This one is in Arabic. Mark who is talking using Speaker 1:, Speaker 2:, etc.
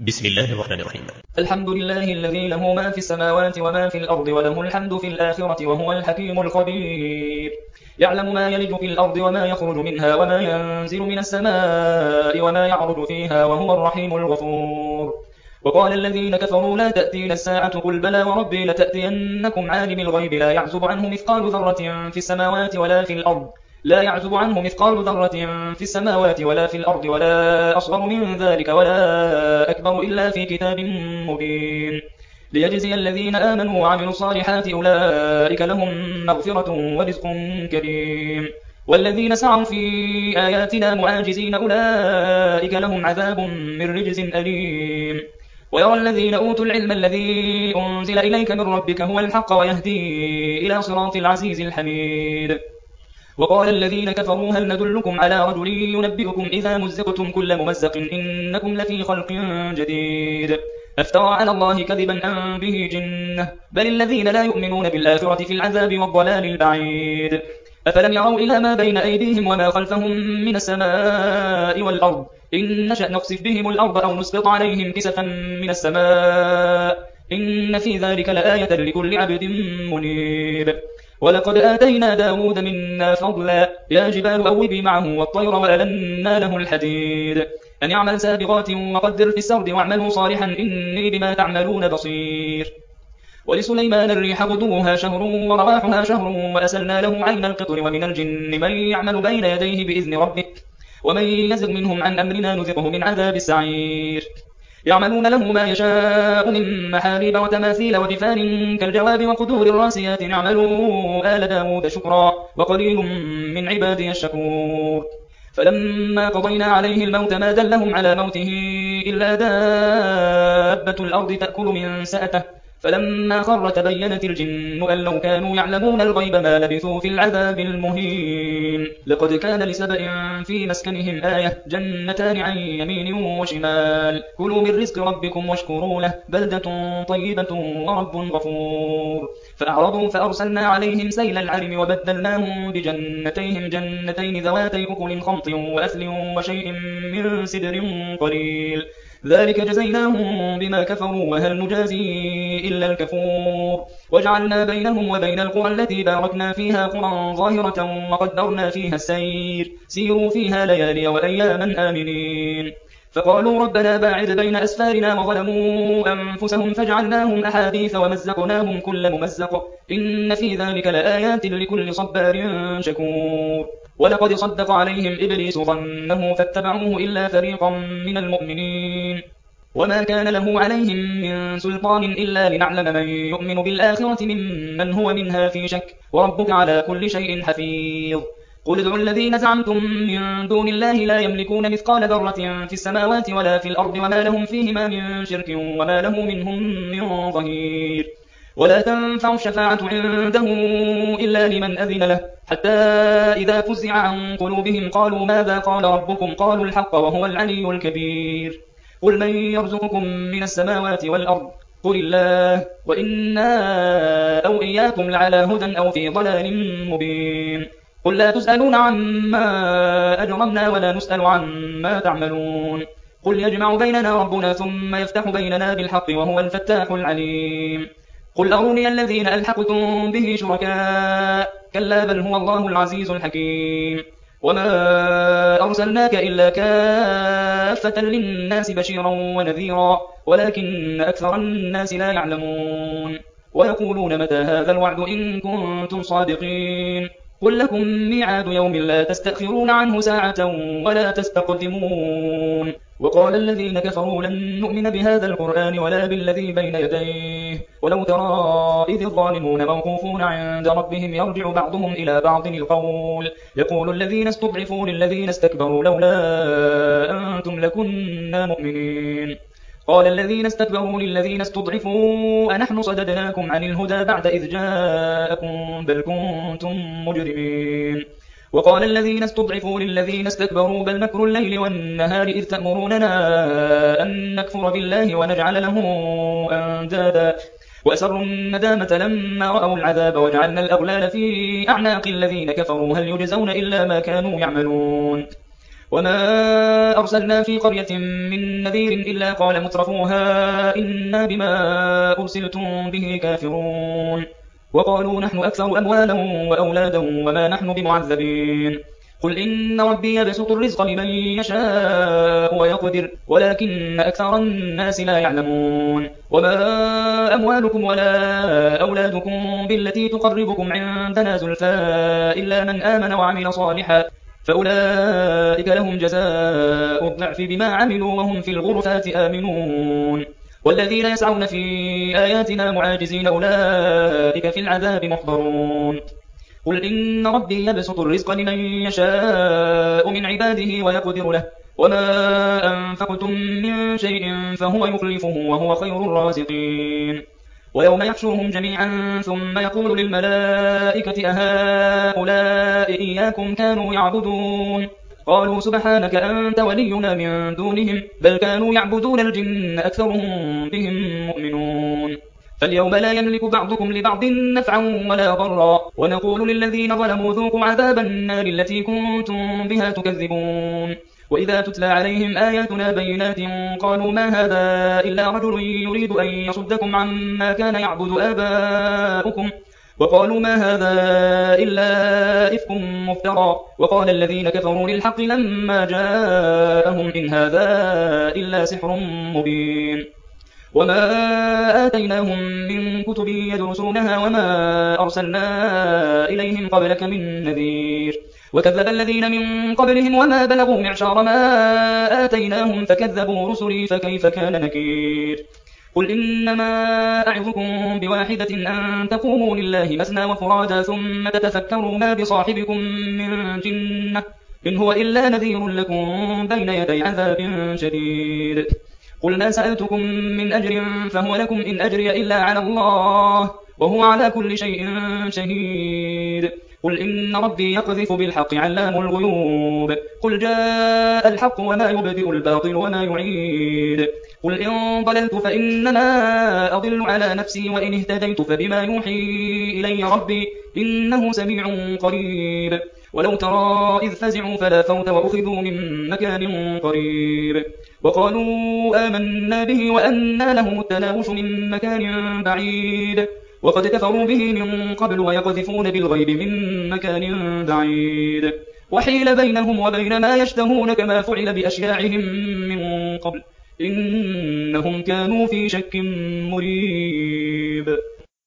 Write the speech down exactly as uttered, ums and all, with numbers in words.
Speaker 1: بسم الله الرحمن الرحيم.
Speaker 2: الحمد لله الذي له ما في السماوات وما في الأرض وله الحمد في الآخرة وهو الحكيم الخبير. يعلم ما يلج في الأرض وما يخرج منها وما ينزل من السماء وما يعرج فيها وهو الرحيم الغفور. وقال الذين كفروا لا تأتينا الساعة قل بلى وربي لتأتينكم عالم الغيب لا يعزب عنه مثقال ذرة في السماوات ولا في الأرض لا يعزب عنه مثقال ذرة في السماوات ولا في الأرض ولا أصغر من ذلك ولا أكبر إلا في كتاب مبين ليجزي الذين آمنوا وعملوا الصالحات أولئك لهم مغفرة ورزق كريم والذين سعوا في آياتنا معاجزين أولئك لهم عذاب من رجز أليم. ويرى الذين أوتوا العلم الذي أنزل إليك من ربك هو الحق ويهدي إلى صراط العزيز الحميد. وقال الذين كفروا هل ندلكم على رجل ينبئكم إذا مزقتم كل ممزق إنكم لفي خلق جديد أفترى على الله كذبا أم به جنة بل الذين لا يؤمنون بالآخرة في العذاب والضلال البعيد. أفلم يروا إلى ما بين أيديهم وما خلفهم من السماء والأرض إن نشأ نخسف بهم الأرض أو نسقط عليهم كسفا من السماء إن في ذلك لآية لكل عبد منيب. ولقد آتينا داود منا فضلا يا جبال أوبي معه والطير وألنا له الحديد أن يعمل سابغات وقدر في السرد واعملوا صالحا إني بما تعملون بصير. ولسليمان الريح غدوها شهر ورواحها شهر وأسلنا له عين القطر ومن الجن من يعمل بين يديه بإذن ربه ومن يزغ منهم عن أمرنا نذقه من عذاب السعير. يعملون له ما يشاء من محاريب وتماثيل وجفان كالجواب وقدور الراسيات اعملوا آل داود شكرا وقليل من عبادي الشكور. فلما قضينا عليه الموت ما دلهم على موته إلا دابة الأرض تأكل من سأته فلما خر تبينت الجن أن لو كانوا يعلمون الغيب ما لبثوا في العذاب المهين. لقد كان لسبأ في مسكنهم آية جنتان عن يمين وشمال كلوا من رزق ربكم واشكروا له بلدة طيبة ورب غفور. فأعرضوا فأرسلنا عليهم سيل العرم وبدلناهم بجنتيهم جنتين ذواتي أكل خمط وأثل وشيء من سدر قليل ذلك جزيناهم بما كفروا وهل نجازي إلا الكفور. وجعلنا بينهم وبين القرى التي باركنا فيها قرى ظاهرة وقدرنا فيها السير سيروا فيها ليالي وأياما آمنين. فقالوا ربنا باعد بين أسفارنا وظلموا أنفسهم فجعلناهم أحاديث ومزقناهم كل ممزق إن في ذلك لآيات لكل صبار شكور. ولقد صدق عليهم إبليس ظنه فاتبعوه إلا فريقا من المؤمنين وما كان له عليهم من سلطان إلا لنعلم من يؤمن بالآخرة ممن هو منها في شك وربك على كل شيء حفيظ. قل ادعوا الذين زعمتم من دون الله لا يملكون مثقال ذرة في السماوات ولا في الأرض وما لهم فيهما من شرك وما له منهم من ظهير. ولا تنفع الشفاعة عنده إلا لمن أذن له حتى إذا فزع عن قلوبهم قالوا ماذا قال ربكم قالوا الحق وهو العلي الكبير. قل من يرزقكم من السماوات والأرض قل الله وإنا أو إياكم لعلى هدى أو في ضلال مبين. قل لا تسألون عما أجرمنا ولا نسأل عما تعملون. قل يجمع بيننا ربنا ثم يفتح بيننا بالحق وهو الفتاح العليم. قل أروني الذين ألحقتم به شركاء كلا بل هو الله العزيز الحكيم. وما أرسلناك إلا كافة للناس بشيرا ونذيرا ولكن أكثر الناس لا يعلمون. ويقولون متى هذا الوعد إن كنتم صادقين قل لكم ميعاد يوم لا تستأخرون عنه ساعة ولا تستقدمون. وقال الذين كفروا لن نؤمن بهذا القرآن ولا بالذي بين يديه ولو ترى إذ الظالمون موقوفون عند ربهم يرجع بعضهم إلى بعض القول يقول الذين استضعفوا للذين استكبروا لولا أنتم لكنا مؤمنين. قال الذين استكبروا للذين استضعفوا أنحن صددناكم عن الهدى بعد إذ جاءكم بل كنتم مجرمين. وقال الذين استضعفوا للذين استكبروا بل مكر الليل والنهار إذ تأمروننا أن نكفر بالله ونجعل له أندادا وأسروا الندامة لما رأوا العذاب وجعلنا الأغلال في أعناق الذين كفروا هل يجزون إلا ما كانوا يعملون. وما أرسلنا في قرية من نذير إلا قال مترفوها إنا بما أرسلتم به كافرون وقالوا نحن أكثر أموالا وأولادا وما نحن بمعذبين قل إن ربي يبسط الرزق لمن يشاء ويقدر ولكن أكثر الناس لا يعلمون وما أموالكم ولا أولادكم بالتي تقربكم عندنا زلفى إلا من آمن وعمل صالحا فأولئك لهم جزاء الضعف بما عملوا وهم في الغرفات آمنون والذين يسعون في آياتنا معاجزين أولئك في العذاب محضرون قل إن ربي يبسط الرزق لمن يشاء من عباده ويقدر له وما أنفقتم من شيء فهو يخلفه وهو خير الرازقين ويوم يحشرهم جميعا ثم يقول للملائكة أهؤلاء إياكم كانوا يعبدون قالوا سبحانك أنت ولينا من دونهم بل كانوا يعبدون الجن أكثرهم بهم مؤمنون فاليوم لا يملك بعضكم لبعض نفعا ولا ضرا ونقول للذين ظلموا ذوقوا عذاب النار التي كنتم بها تكذبون وإذا تتلى عليهم آياتنا بينات قالوا ما هذا إلا رجل يريد أن يصدكم عما كان يعبد آباؤكم وقالوا ما هذا إلا إفك مفترى وقال الذين كفروا للحق لما جاءهم إن هذا إلا سحر مبين وما آتيناهم من كتب يدرسونها وما أرسلنا إليهم قبلك من نذير وكذب الذين من قبلهم وما بلغوا معشار ما آتيناهم فكذبوا رسلي فكيف كان نكير قل إنما أعظكم بواحدة أن تقوموا لله مثنى وفرادا ثم تتفكروا ما بصاحبكم من جنة إن هو إلا نذير لكم بين يدي عذاب شديد قل ما سألتكم من أجر فهو لكم إن أجري إلا على الله وهو على كل شيء شهيد قل إن ربي يقذف بالحق علام الغيوب قل جاء الحق وما يبدئ الباطل وما يعيد قل إن ضللت فإنما أضل على نفسي وإن اهتديت فبما يوحي إلي ربي إنه سميع قريب ولو ترى إذ فزعوا فلا فوت وأخذوا من مكان قريب وقالوا آمنا به وأنى لهم التناوش من مكان بعيد وقد كفروا به من قبل ويقذفون بالغيب من مكان بعيد وحيل بينهم وبين ما يشتهون كما فعل بأشياعهم من قبل إنهم كانوا في شك مريب